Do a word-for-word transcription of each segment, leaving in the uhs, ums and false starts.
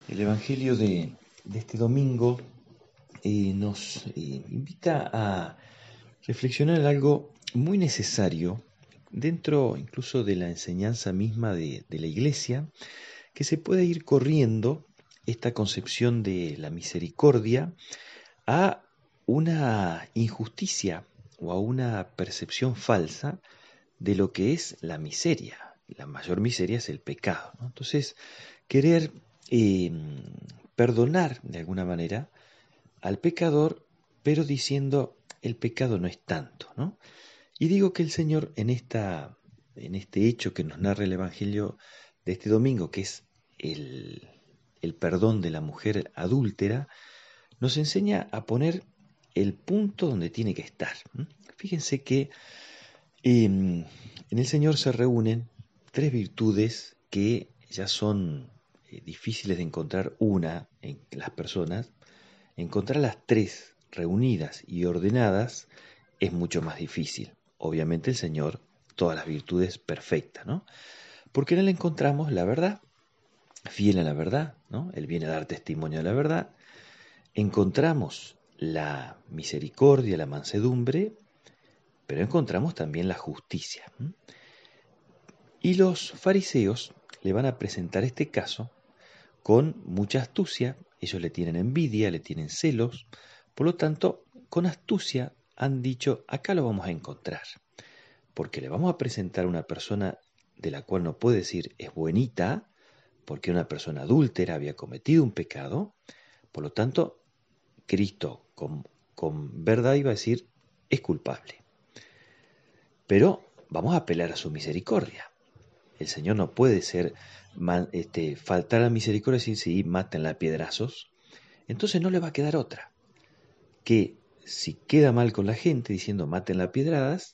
El Evangelio de, de este domingo eh, nos eh, invita a reflexionar en algo muy necesario dentro incluso de la enseñanza misma de, de la Iglesia, que se puede ir corriendo esta concepción de la misericordia a una injusticia o a una percepción falsa de lo que es la miseria. La mayor miseria es el pecado, ¿no? Entonces, querer eh, perdonar de alguna manera al pecador, pero diciendo el pecado no es tanto, ¿no? Y digo que el Señor en esta, en este hecho que nos narra el Evangelio de este domingo, que es el, el perdón de la mujer adúltera, nos enseña a poner el punto donde tiene que estar. ¿m? Fíjense que eh, en el Señor se reúnen tres virtudes que ya son eh, difíciles de encontrar una en las personas. Encontrar las tres reunidas y ordenadas es mucho más difícil. Obviamente el Señor, todas las virtudes perfectas, ¿no? Porque en Él encontramos la verdad, fiel a la verdad, ¿no? Él viene a dar testimonio de la verdad. Encontramos la misericordia, la mansedumbre, pero encontramos también la justicia. ¿m? Y los fariseos le van a presentar este caso con mucha astucia. Ellos le tienen envidia, le tienen celos, por lo tanto, con astucia han dicho, acá lo vamos a encontrar, porque le vamos a presentar a una persona de la cual no puede decir es buenita, porque una persona adúltera había cometido un pecado, por lo tanto, Cristo con, con verdad iba a decir es culpable. Pero vamos a apelar a su misericordia. El Señor no puede ser man, este, faltar a la misericordia y decir, sí, mátenla a piedrazos. Entonces no le va a quedar otra que si queda mal con la gente diciendo mátenla a piedradas,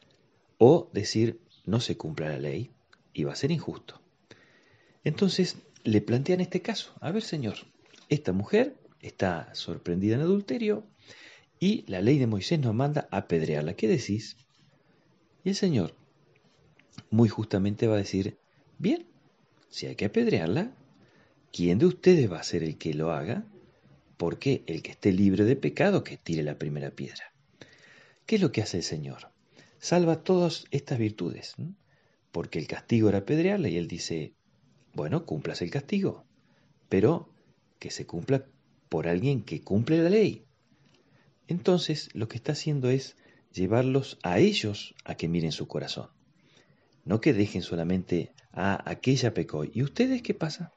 o decir no se cumpla la ley y va a ser injusto. Entonces le plantean este caso. A ver, Señor, esta mujer está sorprendida en adulterio y la ley de Moisés nos manda a apedrearla. ¿Qué decís? Y el Señor muy justamente va a decir, bien, si hay que apedrearla, ¿quién de ustedes va a ser el que lo haga? Porque el que esté libre de pecado, que tire la primera piedra. ¿Qué es lo que hace el Señor? Salva todas estas virtudes, ¿m? Porque el castigo era apedrearla y Él dice, bueno, cumplas el castigo, pero que se cumpla por alguien que cumple la ley. Entonces lo que está haciendo es llevarlos a ellos a que miren su corazón. No que dejen solamente a aquella pecó. ¿Y ustedes qué pasa?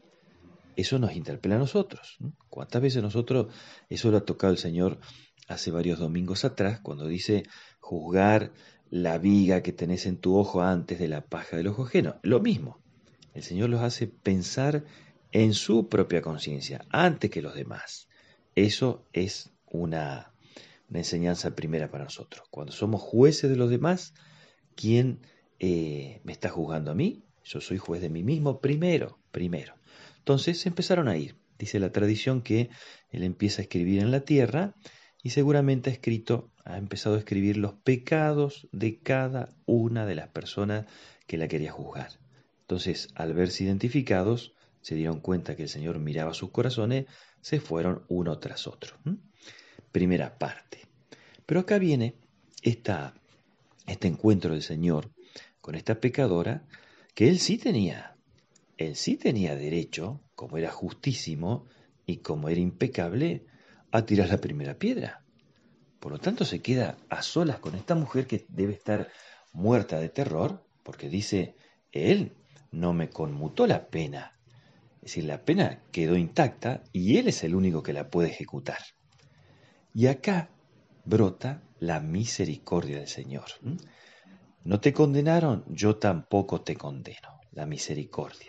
Eso nos interpela a nosotros. ¿no? ¿Cuántas veces nosotros, eso lo ha tocado el Señor hace varios domingos atrás, cuando dice juzgar la viga que tenés en tu ojo antes de la paja del ojo ajeno? Lo mismo, el Señor los hace pensar en su propia conciencia, antes que los demás. Eso es una, una enseñanza primera para nosotros. Cuando somos jueces de los demás, ¿quién eh, me está juzgando a mí? Yo soy juez de mí mismo primero, primero. Entonces empezaron a ir. Dice la tradición que él empieza a escribir en la tierra y seguramente ha escrito, ha empezado a escribir los pecados de cada una de las personas que la quería juzgar. Entonces, al verse identificados, se dieron cuenta que el Señor miraba sus corazones, se fueron uno tras otro. ¿Mm? Primera parte. Pero acá viene esta, este encuentro del Señor con esta pecadora que él sí tenía él sí tenía derecho, como era justísimo y como era impecable, a tirar la primera piedra. Por lo tanto, se queda a solas con esta mujer que debe estar muerta de terror, porque dice, él no me conmutó la pena. Es decir, la pena quedó intacta y él es el único que la puede ejecutar. Y acá brota la misericordia del Señor. No te condenaron, yo tampoco te condeno. La misericordia.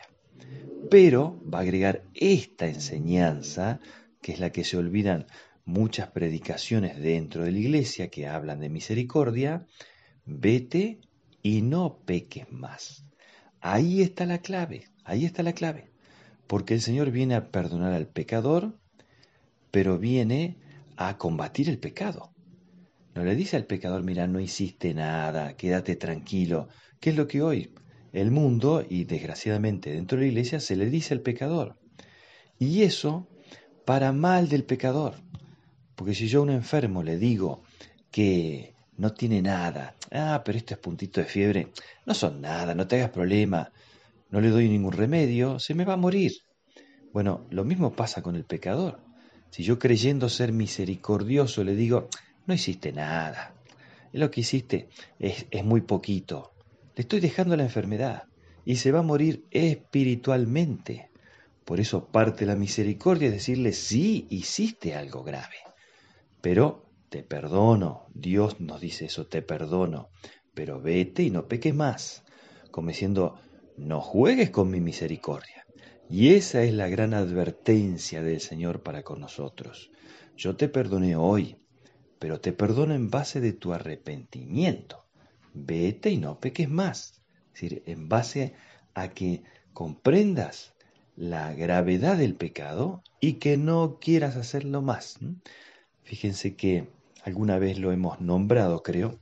Pero va a agregar esta enseñanza, que es la que se olvidan muchas predicaciones dentro de la iglesia que hablan de misericordia, vete y no peques más. Ahí está la clave, ahí está la clave, porque el Señor viene a perdonar al pecador, pero viene a combatir el pecado. No le dice al pecador, mira, no hiciste nada, quédate tranquilo, que es lo que hoy el mundo y desgraciadamente dentro de la iglesia se le dice al pecador. Y eso para mal del pecador. Porque si yo a un enfermo le digo que no tiene nada, ah, pero esto es puntito de fiebre, no son nada, no te hagas problema, no le doy ningún remedio, se me va a morir. Bueno, lo mismo pasa con el pecador. Si yo creyendo ser misericordioso le digo, no hiciste nada, lo que hiciste es, es muy poquito, le estoy dejando la enfermedad y se va a morir espiritualmente. Por eso parte la misericordia es decirle, sí, hiciste algo grave, pero te perdono. Dios nos dice eso, te perdono, pero vete y no peques más, como diciendo, no juegues con mi misericordia. Y esa es la gran advertencia del Señor para con nosotros. Yo te perdoné hoy, pero te perdono en base de tu arrepentimiento. Vete y no peques más. Es decir, en base a que comprendas la gravedad del pecado y que no quieras hacerlo más. Fíjense que alguna vez lo hemos nombrado, creo,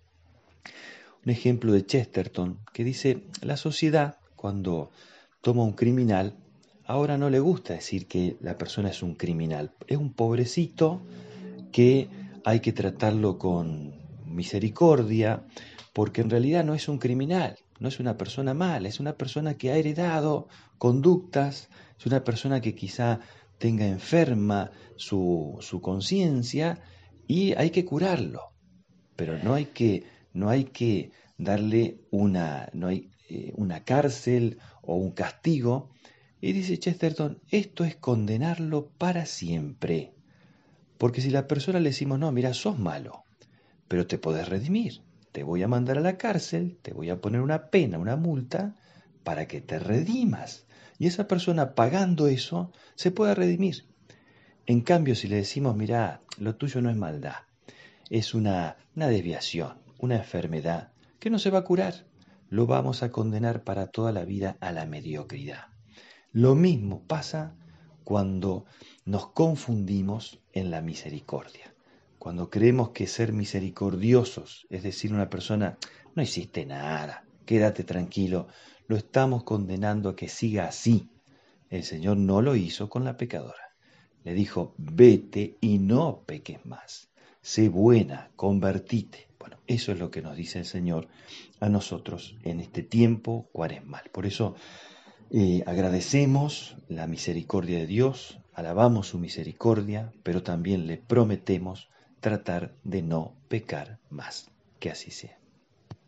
un ejemplo de Chesterton que dice, la sociedad cuando toma un criminal, ahora no le gusta decir que la persona es un criminal, es un pobrecito que hay que tratarlo con misericordia, porque en realidad no es un criminal, no es una persona mala, es una persona que ha heredado conductas, es una persona que quizá tenga enferma su, su conciencia y hay que curarlo, pero no hay que, no hay que darle una, no hay, eh, una cárcel o un castigo. Y dice Chesterton, esto es condenarlo para siempre. Porque si la persona le decimos, no, mira, sos malo, pero te podés redimir, te voy a mandar a la cárcel, te voy a poner una pena, una multa, para que te redimas. Y esa persona pagando eso se puede redimir. En cambio, si le decimos, mira, lo tuyo no es maldad, es una, una desviación, una enfermedad que no se va a curar, lo vamos a condenar para toda la vida a la mediocridad. Lo mismo pasa cuando nos confundimos en la misericordia. Cuando creemos que ser misericordiosos es decir a una persona, no hiciste nada, quédate tranquilo, lo estamos condenando a que siga así. El Señor no lo hizo con la pecadora. Le dijo, vete y no peques más. Sé buena, convertite. Bueno, eso es lo que nos dice el Señor a nosotros en este tiempo cuaresmal. Por eso eh, agradecemos la misericordia de Dios, alabamos su misericordia, pero también le prometemos tratar de no pecar más. Que así sea.